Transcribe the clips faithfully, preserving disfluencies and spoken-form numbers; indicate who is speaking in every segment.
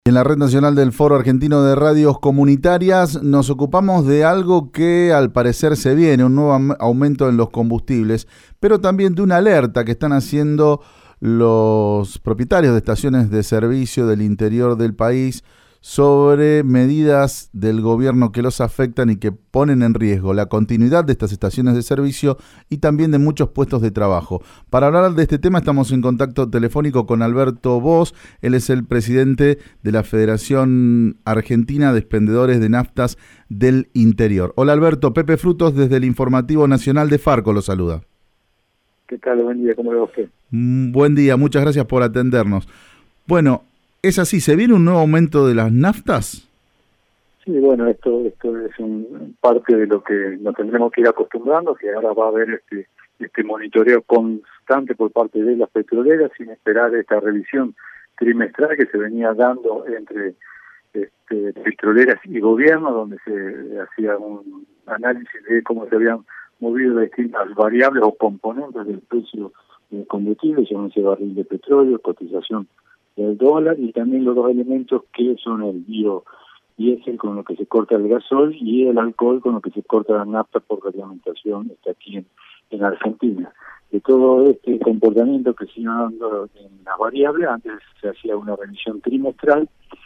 Speaker 1: En la Red Nacional del Foro Argentino de Radios Comunitarias nos ocupamos de algo que al parecer se viene, un nuevo aumento en los combustibles, pero también de una alerta que están haciendo los propietarios de estaciones de servicio del interior del país sobre medidas del gobierno que los afectan y que ponen en riesgo la continuidad de estas estaciones de servicio y también de muchos puestos de trabajo. Para hablar de este tema estamos en contacto telefónico con Alberto Bosch. Él es el presidente de la Federación Argentina de Expendedores de Naftas del Interior. Hola Alberto, Pepe Frutos desde el Informativo Nacional de Farco lo saluda.
Speaker 2: ¿Qué tal? Buen día, ¿cómo le va usted?
Speaker 1: Mm, buen día, muchas gracias por atendernos. Bueno, ¿es así? ¿Se viene un nuevo aumento de las naftas?
Speaker 2: Sí, bueno, esto esto es un, parte de lo que nos tendremos que ir acostumbrando, que ahora va a haber este este monitoreo constante por parte de las petroleras, sin esperar esta revisión trimestral que se venía dando entre este, petroleras y gobierno, donde se hacía un análisis de cómo se habían movido las distintas variables o componentes del precio del combustible, llámese barril de petróleo, cotización del dólar, y también los dos elementos que son el biodiesel, con lo que se corta el gasol, y el alcohol, con lo que se corta la nafta por reglamentación está aquí en, en Argentina. De todo este comportamiento que se iba dando en las variables, antes se hacía una revisión trimestral,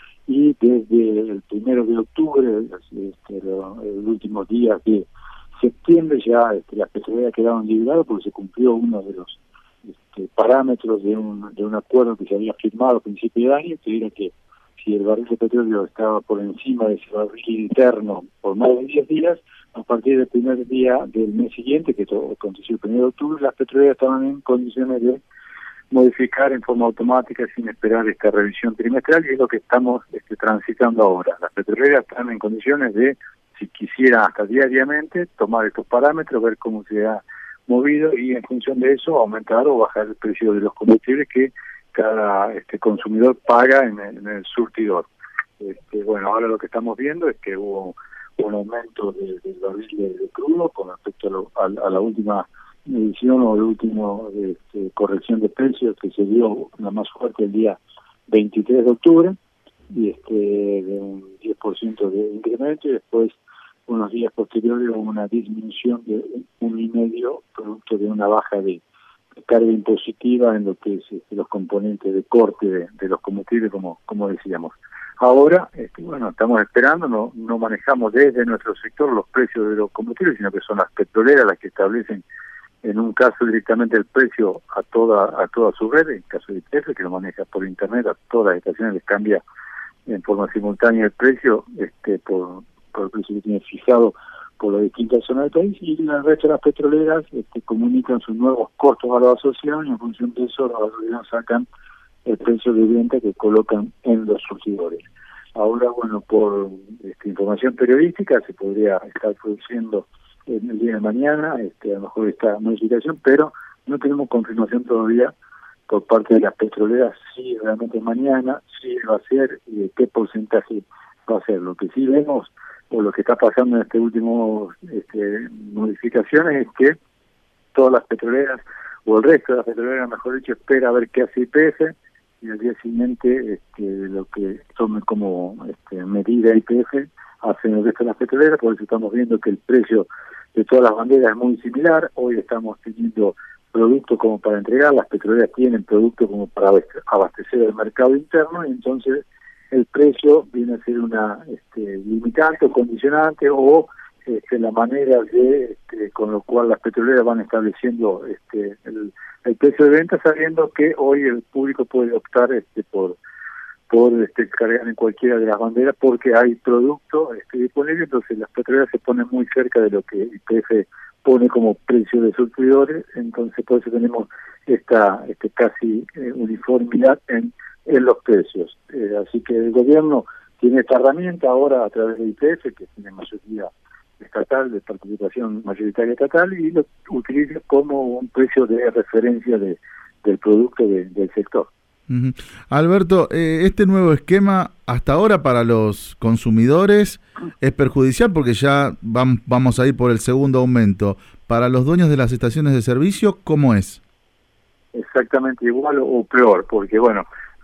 Speaker 2: y desde el primero de octubre, este, los, los últimos días de septiembre, ya este, las petroleras quedaron liberadas porque se cumplió uno de los Este, parámetros de un de un acuerdo que se había firmado a principio de año, que era que si el barril de petróleo estaba por encima de ese barril interno por más de diez días, a partir del primer día del mes siguiente, que esto aconteció el primero de octubre, las petroleras estaban en condiciones de modificar en forma automática sin esperar esta revisión trimestral, y es lo que estamos este, transitando ahora. Las petroleras están en condiciones de, si quisieran hasta diariamente, tomar estos parámetros, ver cómo se ha movido y en función de eso aumentar o bajar el precio de los combustibles que cada este consumidor paga en el, en el surtidor. Este, bueno, ahora lo que estamos viendo es que hubo un aumento de, del barril de, de crudo con respecto a, lo, a, a la última medición o la última este, corrección de precios que se dio la más fuerte el día veintitrés de octubre, y este de un diez por ciento de incremento, y después unos días posteriores hubo una disminución de un y medio producto de una baja de, de carga impositiva en lo que es este, los componentes de corte de, de los combustibles, como como decíamos. Ahora, este, bueno, estamos esperando, no no manejamos desde nuestro sector los precios de los combustibles, sino que son las petroleras las que establecen en un caso directamente el precio a toda a toda su red, en el caso de I P F, que lo maneja por internet, a todas las estaciones les cambia en forma simultánea el precio este por por el precio que tiene fijado por las distintas zonas del país, y el resto de las petroleras este, comunican sus nuevos costos a la asociación, y en función de eso las asociaciones sacan el precio de venta que colocan en los surtidores. Ahora, bueno, por este, información periodística se podría estar produciendo en el día de mañana, este, a lo mejor esta modificación, pero no tenemos confirmación todavía por parte de las petroleras si realmente mañana, si va a ser y de qué porcentaje va a ser. Lo que sí vemos o lo que está pasando en este último este, modificaciones es que todas las petroleras, o el resto de las petroleras, mejor dicho, espera a ver qué hace I P F, y al día siguiente este, lo que tome como este, medida I P F hacen el resto de las petroleras. Por eso estamos viendo que el precio de todas las banderas es muy similar. Hoy estamos teniendo productos como para entregar, las petroleras tienen productos como para abastecer el mercado interno, y entonces el precio viene a ser una este, limitante o condicionante, o este, la manera de este, con lo cual las petroleras van estableciendo este, el, el precio de venta, sabiendo que hoy el público puede optar este, por por este, cargar en cualquiera de las banderas porque hay producto este, disponible. Entonces las petroleras se ponen muy cerca de lo que I P F pone como precio de surtidores, entonces por eso tenemos esta este, casi eh, uniformidad en en los precios. Eh, así que el gobierno tiene esta herramienta ahora a través de I P F, que tiene mayoría estatal, de participación mayoritaria estatal, y lo utiliza como un precio de referencia de del producto de, del sector.
Speaker 1: Uh-huh. Alberto, eh, este nuevo esquema hasta ahora para los consumidores es perjudicial porque ya vam, vamos a ir por el segundo aumento. Para los dueños de las estaciones de servicio, ¿cómo es?
Speaker 2: Exactamente igual o peor, porque bueno,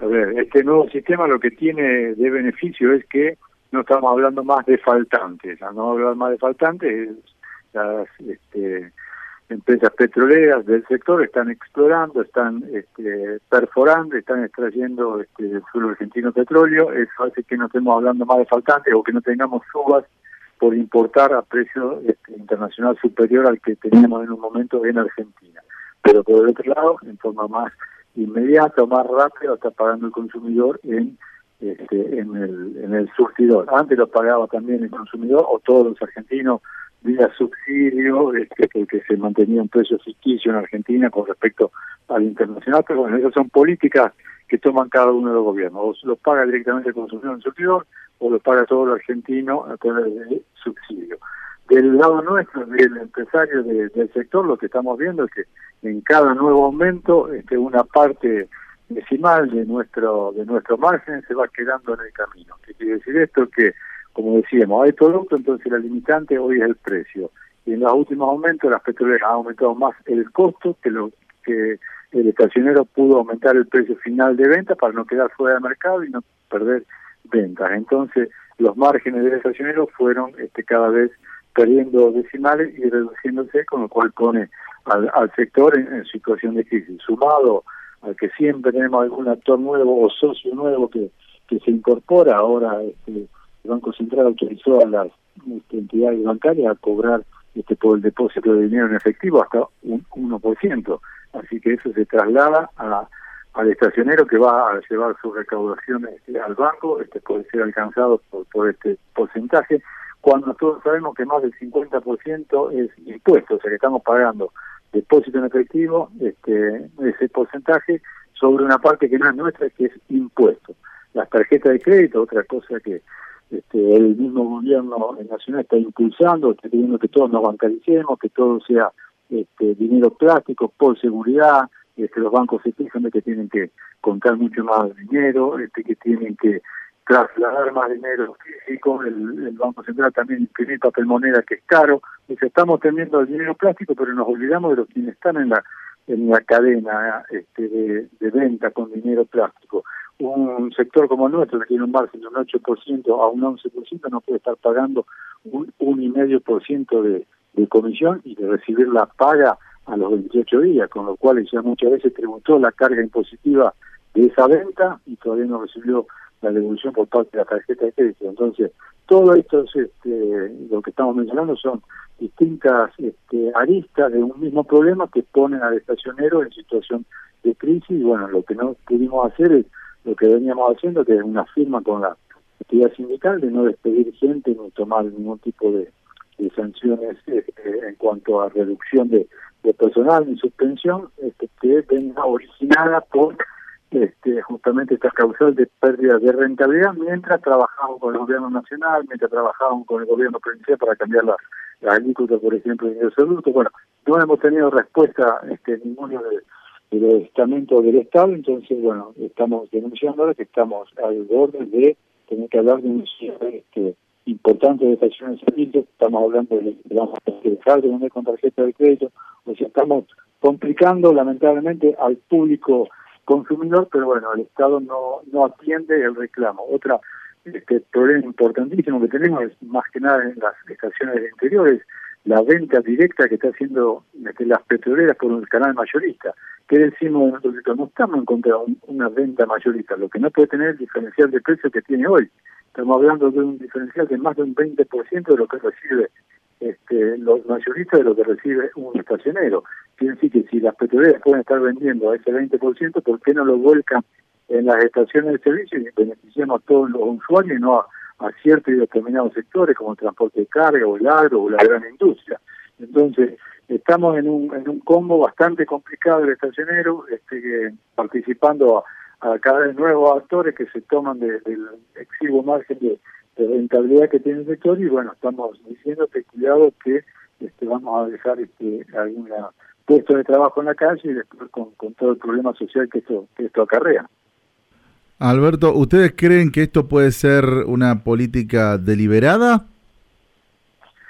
Speaker 2: A ver, este nuevo sistema lo que tiene de beneficio es que no estamos hablando más de faltantes, al no hablar más de faltantes, las este, empresas petroleras del sector están explorando, están este, perforando, están extrayendo este, del suelo argentino petróleo, eso hace que no estemos hablando más de faltantes o que no tengamos subas por importar a precio este, internacional superior al que teníamos en un momento en Argentina. Pero por el otro lado, en forma más inmediata o más rápida, está pagando el consumidor en este, en el en el surtidor. Antes lo pagaba también el consumidor o todos los argentinos vía subsidio, este, porque se mantenía un precio ficticio en Argentina con respecto al internacional, pero bueno, esas son políticas que toman cada uno de los gobiernos. O los paga directamente el consumidor en el surtidor, o lo paga todo el argentino a través de subsidio. Del lado nuestro, del empresario de, del sector, lo que estamos viendo es que en cada nuevo aumento este, una parte decimal de nuestro de nuestro margen se va quedando en el camino. ¿Qué quiere decir esto? Que, como decíamos, hay producto, entonces la limitante hoy es el precio. Y en los últimos aumentos las petroleras han aumentado más el costo que lo que el estacionero pudo aumentar el precio final de venta para no quedar fuera del mercado y no perder ventas. Entonces los márgenes del estacionero fueron este, cada vez perdiendo decimales y reduciéndose, con lo cual pone al, al sector en, en situación de crisis. Sumado a que siempre tenemos algún actor nuevo o socio nuevo que, que se incorpora, ahora este, el Banco Central autorizó a las este, entidades bancarias a cobrar este, por el depósito de dinero en efectivo hasta un uno por ciento. Así que eso se traslada a, al estacionero que va a llevar sus recaudaciones este, al banco, este puede ser alcanzado por, por este porcentaje, cuando todos sabemos que más del cincuenta por ciento es impuesto, o sea que estamos pagando depósito en efectivo, este ese porcentaje sobre una parte que no es nuestra, que es impuesto. Las tarjetas de crédito, otra cosa que este, el mismo gobierno nacional está impulsando, está pidiendo que todos nos bancaricemos, que todo sea este, dinero plástico por seguridad, este, los bancos se quejan de que tienen que contar mucho más dinero, este, que tienen que trasladar más dinero físico, el, el Banco Central también imprimir papel moneda que es caro, y estamos teniendo el dinero plástico, pero nos olvidamos de los quienes están en la en la cadena este, de, de venta con dinero plástico. Un sector como el nuestro, que tiene un margen de un ocho por ciento a un once por ciento, no puede estar pagando un uno coma cinco por ciento de, de comisión y de recibir la paga a los veintiocho días, con lo cual ya muchas veces tributó la carga impositiva de esa venta y todavía no recibió la devolución por parte de la tarjeta de crédito. Entonces, todo esto es, este, lo que estamos mencionando son distintas este, aristas de un mismo problema que ponen al estacionero en situación de crisis. Y bueno, lo que no pudimos hacer es lo que veníamos haciendo, que es una firma con la actividad sindical de no despedir gente ni tomar ningún tipo de, de sanciones este, en cuanto a reducción de, de personal ni suspensión, este, que venga originada por Este, justamente esta causal de pérdida de rentabilidad mientras trabajamos con el gobierno nacional, mientras trabajamos con el gobierno provincial para cambiar la, la alícuota, por ejemplo, de ingresos adultos. Bueno, no hemos tenido respuesta este, ninguno de, de los estamentos del Estado, entonces, bueno, estamos denunciando ahora que estamos al borde de tener que hablar de un este, importante de estaciones de servicio. Estamos hablando de que vamos a dejar de vender con tarjeta de crédito, o sea, estamos complicando lamentablemente al público consumidor, pero bueno, el Estado no no atiende el reclamo. Otra este problema importantísimo que tenemos es más que nada en las estaciones del interior, es la venta directa que está haciendo este, las petroleras por un canal mayorista. ¿Qué decimos nosotros? No estamos en contra de un, una venta mayorista, lo que no puede tener el diferencial de precio que tiene hoy. Estamos hablando de un diferencial de más de un veinte por ciento de lo que recibe este, los mayoristas de lo que recibe un estacionero. Quiere decir que si las petroleras pueden estar vendiendo a ese veinte por ciento, ¿por qué no lo vuelcan en las estaciones de servicio y beneficiamos a todos los usuarios y no a, a ciertos y determinados sectores como el transporte de carga o el agro o la gran industria? Entonces, estamos en un en un combo bastante complicado del estacionero, este, que, participando a, a cada vez nuevos actores que se toman de, del exiguo margen de, de rentabilidad que tiene el sector, y bueno, estamos diciendo que cuidado que este, vamos a dejar este, alguna puesto de trabajo en la calle y después con, con todo el problema social que esto que esto acarrea.
Speaker 1: Alberto, ¿ustedes creen que esto puede ser una política deliberada?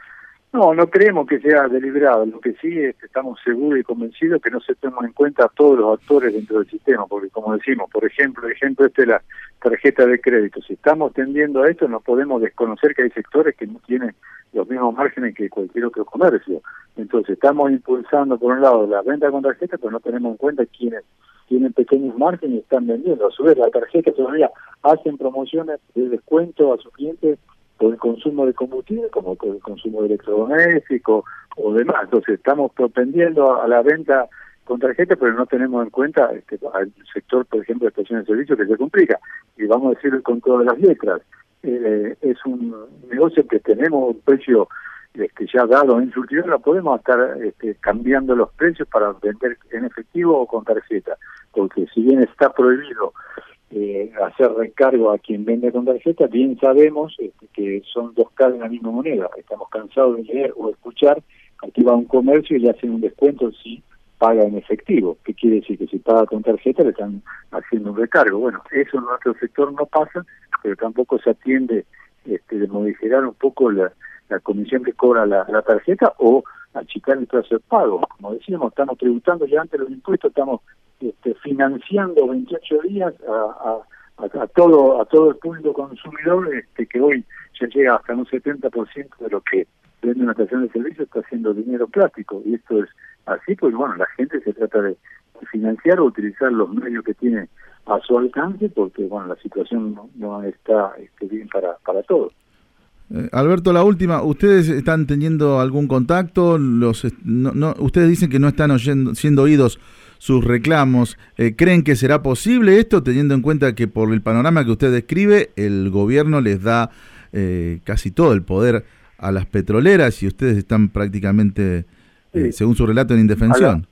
Speaker 2: No, no creemos que sea deliberado. Lo que sí es que estamos seguros y convencidos que no se toman en cuenta a todos los actores dentro del sistema, porque como decimos, por ejemplo, ejemplo este de la tarjeta de crédito. Si estamos tendiendo a esto, no podemos desconocer que hay sectores que no tienen los mismos márgenes que cualquier otro comercio. Entonces estamos impulsando por un lado la venta con tarjeta, pero no tenemos en cuenta quiénes tienen pequeños márgenes y están vendiendo. A su vez, la tarjeta todavía hacen promociones de descuento a sus clientes por el consumo de combustible, como por el consumo de electrodomésticos o demás. Entonces estamos propendiendo a la venta con tarjeta, pero no tenemos en cuenta este, al sector, por ejemplo, de estaciones de servicio, que se complica. Y vamos a decirlo con todas las letras. Eh, es un negocio que tenemos un precio este, ya dado en surtidor, no podemos estar este, cambiando los precios para vender en efectivo o con tarjeta, porque si bien está prohibido Eh, hacer recargo a quien vende con tarjeta, bien sabemos este, que son dos caras de la misma moneda. Estamos cansados de leer o escuchar, aquí va un comercio y le hacen un descuento si paga en efectivo. ¿Qué quiere decir? Que si paga con tarjeta le están haciendo un recargo. Bueno, eso en nuestro sector no pasa, pero tampoco se atiende este, de modificar un poco la, la comisión que cobra la, la tarjeta o achicar el plazo de pago. Como decíamos, estamos tributando ya antes los impuestos, estamos Este, financiando veintiocho días a, a, a, a todo a todo el público consumidor este, que hoy ya llega hasta un setenta por ciento de lo que vende una estación de servicio está haciendo dinero plástico, y esto es así, pues bueno, la gente se trata de, de financiar o utilizar los medios que tiene a su alcance, porque bueno, la situación no, no está este, bien para, para todos.
Speaker 1: Eh, Alberto, la última, ¿ustedes están teniendo algún contacto? Los no, no, ustedes dicen que no están oyendo, siendo oídos sus reclamos. Eh, ¿Creen que será posible esto, teniendo en cuenta que por el panorama que usted describe, el gobierno les da eh, casi todo el poder a las petroleras y ustedes están prácticamente, eh, sí. según su relato, en indefensión?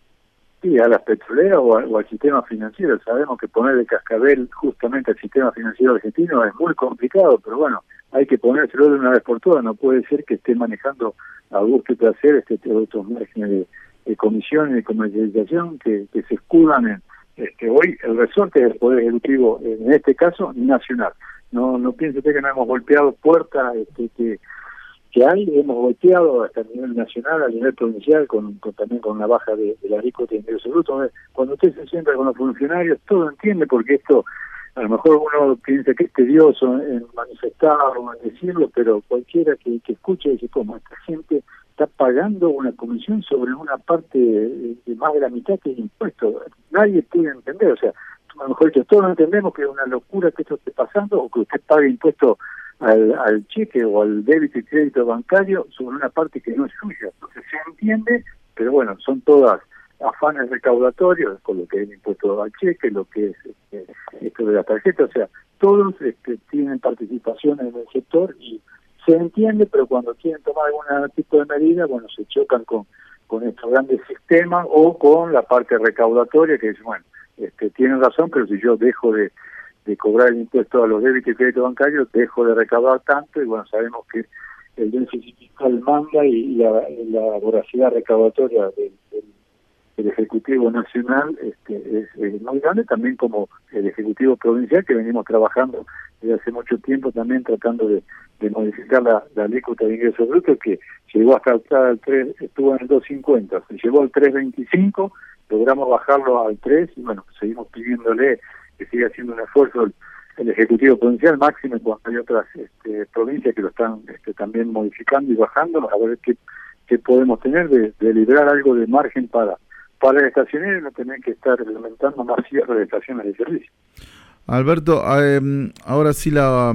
Speaker 2: Sí, a las petroleras o, a, o al sistema financiero. Sabemos que poner el cascabel justamente al sistema financiero argentino es muy complicado, pero bueno, hay que ponérselo de una vez por todas. No puede ser que esté manejando a gusto y placer este, estos márgenes de, de comisión y de comercialización que, que se escudan en este, hoy el resorte del Poder Ejecutivo, en este caso nacional. No no piense usted que no hemos golpeado puertas este, que que hay, hemos golpeado hasta a nivel nacional, a nivel provincial, con, con también con una baja de, de la alícuota de ingresos brutos. Cuando usted se sienta con los funcionarios, todo entiende, porque esto, a lo mejor uno piensa que es tedioso en manifestar o en decirlo, pero cualquiera que, que escuche dice, ¿cómo? Esta gente está pagando una comisión sobre una parte de, de más de la mitad que el impuesto. Nadie puede entender, o sea, a lo mejor que todos entendemos que es una locura que esto esté pasando, o que usted pague impuestos Al, al cheque o al débito y crédito bancario sobre una parte que no es suya. Entonces se entiende, pero bueno, son todas afanes recaudatorios, con lo que es el impuesto al cheque, lo que es este, esto de la tarjeta, o sea, todos este, tienen participación en el sector y se entiende, pero cuando quieren tomar algún tipo de medida, bueno, se chocan con, con estos grandes sistemas o con la parte recaudatoria que dice, bueno, este, tienen razón, pero si yo dejo de de cobrar el impuesto a los débitos y créditos bancarios, dejo de recaudar tanto, y bueno, sabemos que el déficit fiscal manda y la, la voracidad recaudatoria del, del, del Ejecutivo Nacional este, es, es muy grande, también como el Ejecutivo Provincial, que venimos trabajando desde hace mucho tiempo también tratando de, de modificar la, la alícuota de ingresos brutos, que llegó hasta el tres, estuvo en el dos cincuenta, se llevó al tres veinticinco, logramos bajarlo al tres, y bueno, seguimos pidiéndole que siga haciendo un esfuerzo el, el Ejecutivo Provincial, máximo cuando hay otras este, provincias que lo están este, también modificando y bajando, a ver qué, qué podemos tener de, de liberar algo de margen para para el estacionero y no tener que estar implementando más cierre de estaciones de servicio.
Speaker 1: Alberto, eh, ahora sí la,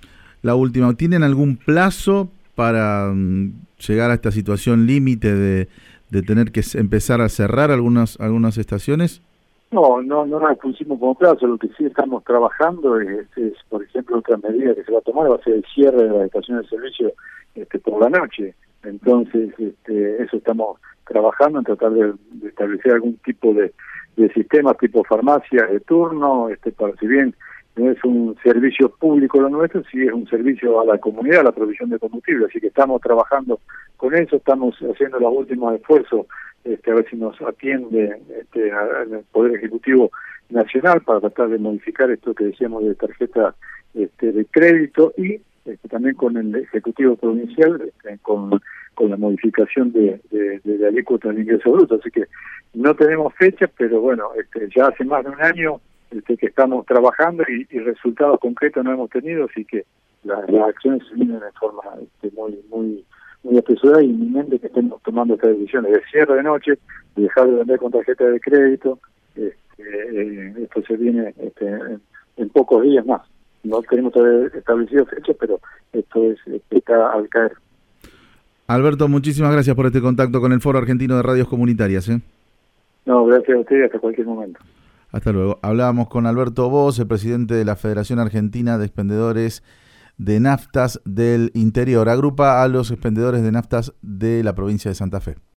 Speaker 1: la última, ¿tienen algún plazo para um, llegar a esta situación límite de, de tener que empezar a cerrar algunas algunas estaciones?
Speaker 2: No, no, no nos pusimos como plazo. Lo que sí estamos trabajando es, es, por ejemplo, otra medida que se va a tomar va a ser el cierre de las estaciones de servicio este, por la noche. Entonces, este, eso estamos trabajando en tratar de, de establecer algún tipo de, de sistemas tipo farmacia de turno, este, para si bien no es un servicio público lo nuestro, sí es un servicio a la comunidad, a la provisión de combustible. Así que estamos trabajando con eso, estamos haciendo los últimos esfuerzos Este, a ver si nos atiende este, al Poder Ejecutivo Nacional para tratar de modificar esto que decíamos de tarjeta este, de crédito y este, también con el Ejecutivo Provincial, este, con con la modificación de, de, de la alícuota del ingreso bruto. Así que no tenemos fecha, pero bueno, este, ya hace más de un año este, que estamos trabajando y, y resultados concretos no hemos tenido, así que la, las acciones se vienen de forma este, muy muy muy apresurada y inminente que estemos tomando estas decisiones de cierre de noche, de dejar de vender con tarjeta de crédito. Este, eh, esto se viene este, en, en pocos días más. No tenemos todavía establecido fecha, pero esto es está al caer.
Speaker 1: Alberto, muchísimas gracias por este contacto con el Foro Argentino de Radios Comunitarias. ¿eh?
Speaker 2: No, gracias a usted, hasta cualquier momento.
Speaker 1: Hasta luego. Hablábamos con Alberto Voss, el presidente de la Federación Argentina de Expendedores de Naftas del Interior. Agrupa a los expendedores de naftas de la provincia de Santa Fe.